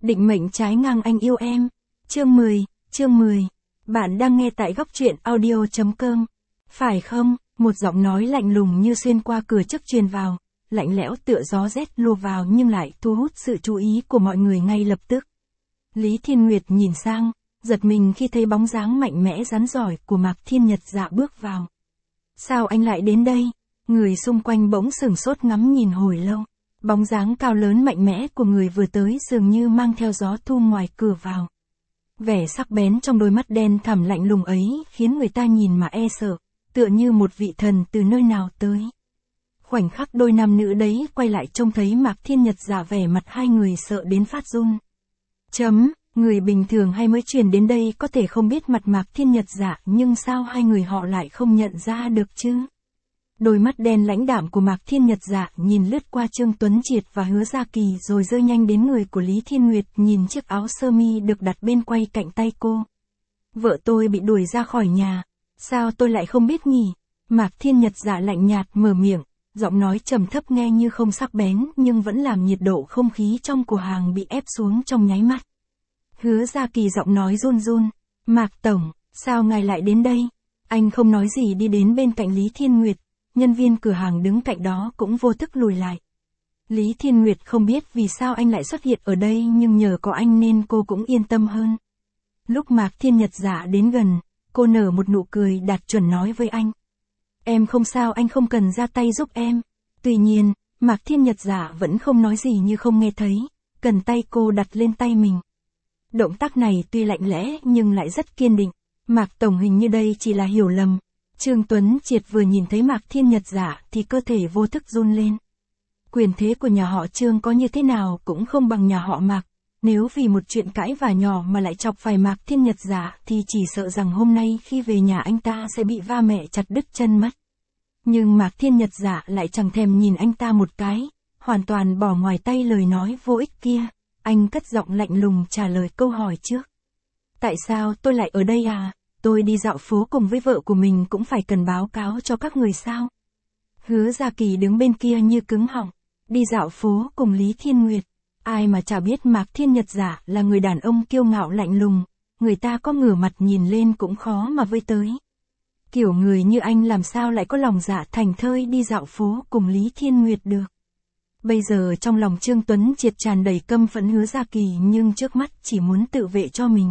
Định mệnh trái ngang anh yêu em. Chương 10. Bạn đang nghe tại góc truyện audio.com. Phải không? Một giọng nói lạnh lùng như xuyên qua cửa trước truyền vào, lạnh lẽo tựa gió rét lùa vào nhưng lại thu hút sự chú ý của mọi người ngay lập tức. Lý Thiên Nguyệt nhìn sang, giật mình khi thấy bóng dáng mạnh mẽ rắn giỏi của Mạc Thiên Nhật Dạ bước vào. Sao anh lại đến đây? Người xung quanh bỗng sửng sốt ngắm nhìn hồi lâu. Bóng dáng cao lớn mạnh mẽ của người vừa tới dường như mang theo gió thu ngoài cửa vào. Vẻ sắc bén trong đôi mắt đen thẳm lạnh lùng ấy khiến người ta nhìn mà e sợ, tựa như một vị thần từ nơi nào tới. Khoảnh khắc đôi nam nữ đấy quay lại trông thấy Mạc Thiên Nhật Dạ vẻ mặt hai người sợ đến phát run. Người bình thường hay mới truyền đến đây có thể không biết mặt Mạc Thiên Nhật Dạ nhưng sao hai người họ lại không nhận ra được chứ? Đôi mắt đen lãnh đạm của Mạc Thiên Nhật Dạ nhìn lướt qua Trương Tuấn Triệt và Hứa Gia Kỳ rồi rơi nhanh đến người của Lý Thiên Nguyệt nhìn chiếc áo sơ mi được đặt bên quay cạnh tay cô. Vợ tôi bị đuổi ra khỏi nhà, sao tôi lại không biết nhỉ? Mạc Thiên Nhật Dạ lạnh nhạt mở miệng, giọng nói trầm thấp nghe như không sắc bén nhưng vẫn làm nhiệt độ không khí trong cửa hàng bị ép xuống trong nháy mắt. Hứa Gia Kỳ giọng nói run run, Mạc Tổng, sao ngài lại đến đây? Anh không nói gì đi đến bên cạnh Lý Thiên Nguyệt. Nhân viên cửa hàng đứng cạnh đó cũng vô thức lùi lại. Lý Thiên Nguyệt không biết vì sao anh lại xuất hiện ở đây nhưng nhờ có anh nên cô cũng yên tâm hơn. Lúc Mạc Thiên Nhật Dạ đến gần, cô nở một nụ cười đạt chuẩn nói với anh. Em không sao, anh không cần ra tay giúp em. Tuy nhiên, Mạc Thiên Nhật Dạ vẫn không nói gì như không nghe thấy, cần tay cô đặt lên tay mình. Động tác này tuy lạnh lẽ nhưng lại rất kiên định. Mạc Tổng hình như đây chỉ là hiểu lầm. Trương Tuấn Triệt vừa nhìn thấy Mạc Thiên Nhật Dạ thì cơ thể vô thức run lên. Quyền thế của nhà họ Trương có như thế nào cũng không bằng nhà họ Mạc. Nếu vì một chuyện cãi vả nhỏ mà lại chọc phải Mạc Thiên Nhật Dạ thì chỉ sợ rằng hôm nay khi về nhà anh ta sẽ bị va mẹ chặt đứt chân mất. Nhưng Mạc Thiên Nhật Dạ lại chẳng thèm nhìn anh ta một cái, hoàn toàn bỏ ngoài tay lời nói vô ích kia. Anh cất giọng lạnh lùng trả lời câu hỏi trước. Tại sao tôi lại ở đây à? Tôi đi dạo phố cùng với vợ của mình cũng phải cần báo cáo cho các người sao? Hứa Gia Kỳ đứng bên kia như cứng họng. Đi dạo phố cùng Lý Thiên Nguyệt. Ai mà chả biết Mạc Thiên Nhật Dạ là người đàn ông kiêu ngạo lạnh lùng. Người ta có ngửa mặt nhìn lên cũng khó mà với tới. Kiểu người như anh làm sao lại có lòng dạ thành thơi đi dạo phố cùng Lý Thiên Nguyệt được. Bây giờ trong lòng Trương Tuấn Triệt tràn đầy căm phẫn Hứa Gia Kỳ nhưng trước mắt chỉ muốn tự vệ cho mình.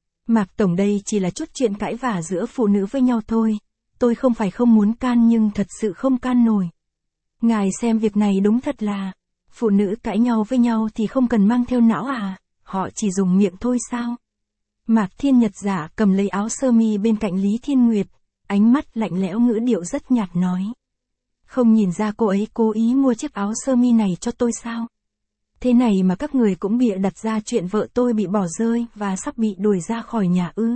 Mạc Tổng, đây chỉ là chút chuyện cãi vả giữa phụ nữ với nhau thôi. Tôi không phải không muốn can nhưng thật sự không can nổi. Ngài xem việc này đúng thật là, phụ nữ cãi nhau với nhau thì không cần mang theo não à, họ chỉ dùng miệng thôi sao? Mạc Thiên Nhật Dạ cầm lấy áo sơ mi bên cạnh Lý Thiên Nguyệt, ánh mắt lạnh lẽo ngữ điệu rất nhạt nói. Không nhìn ra cô ấy cố ý mua chiếc áo sơ mi này cho tôi sao? Thế này mà các người cũng bịa đặt ra chuyện vợ tôi bị bỏ rơi và sắp bị đuổi ra khỏi nhà ư?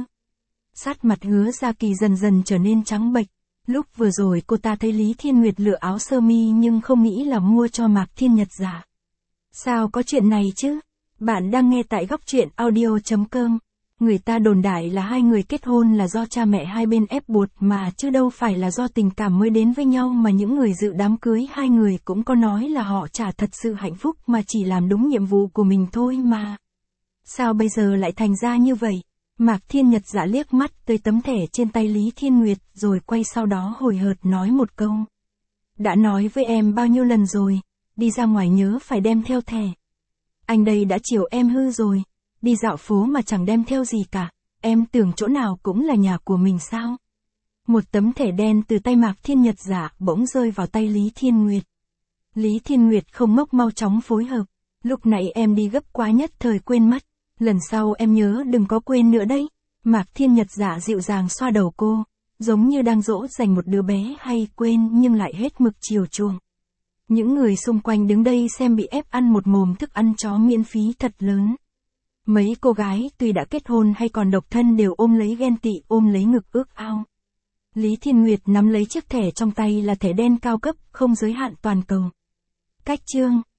Sát mặt Hứa Gia Kỳ dần dần trở nên trắng bệch. Lúc vừa rồi cô ta thấy Lý Thiên Nguyệt lựa áo sơ mi nhưng không nghĩ là mua cho Mạc Thiên Nhật Dạ. Sao có chuyện này chứ? Bạn đang nghe tại góc truyện audio.com. Người ta đồn đại là hai người kết hôn là do cha mẹ hai bên ép buộc mà chứ đâu phải là do tình cảm mới đến với nhau, mà những người dự đám cưới hai người cũng có nói là họ chả thật sự hạnh phúc mà chỉ làm đúng nhiệm vụ của mình thôi mà. Sao bây giờ lại thành ra như vậy? Mạc Thiên Nhật Dạ liếc mắt tới tấm thẻ trên tay Lý Thiên Nguyệt rồi quay sau đó hời hợt nói một câu. Đã nói với em bao nhiêu lần rồi, đi ra ngoài nhớ phải đem theo thẻ. Anh đây đã chiều em hư rồi. Đi dạo phố mà chẳng đem theo gì cả, em tưởng chỗ nào cũng là nhà của mình sao? Một tấm thẻ đen từ tay Mạc Thiên Nhật Dạ bỗng rơi vào tay Lý Thiên Nguyệt. Lý Thiên Nguyệt không ngốc mau chóng phối hợp. Lúc nãy em đi gấp quá nhất thời quên mất. Lần sau em nhớ đừng có quên nữa đấy. Mạc Thiên Nhật Dạ dịu dàng xoa đầu cô, giống như đang dỗ dành một đứa bé hay quên nhưng lại hết mực chiều chuộng. Những người xung quanh đứng đây xem bị ép ăn một mồm thức ăn chó miễn phí thật lớn. Mấy cô gái tuy đã kết hôn hay còn độc thân đều ôm lấy ghen tị, ôm lấy ngực ước ao. Lý Thiên Nguyệt nắm lấy chiếc thẻ trong tay là thẻ đen cao cấp, không giới hạn toàn cầu. Cách chương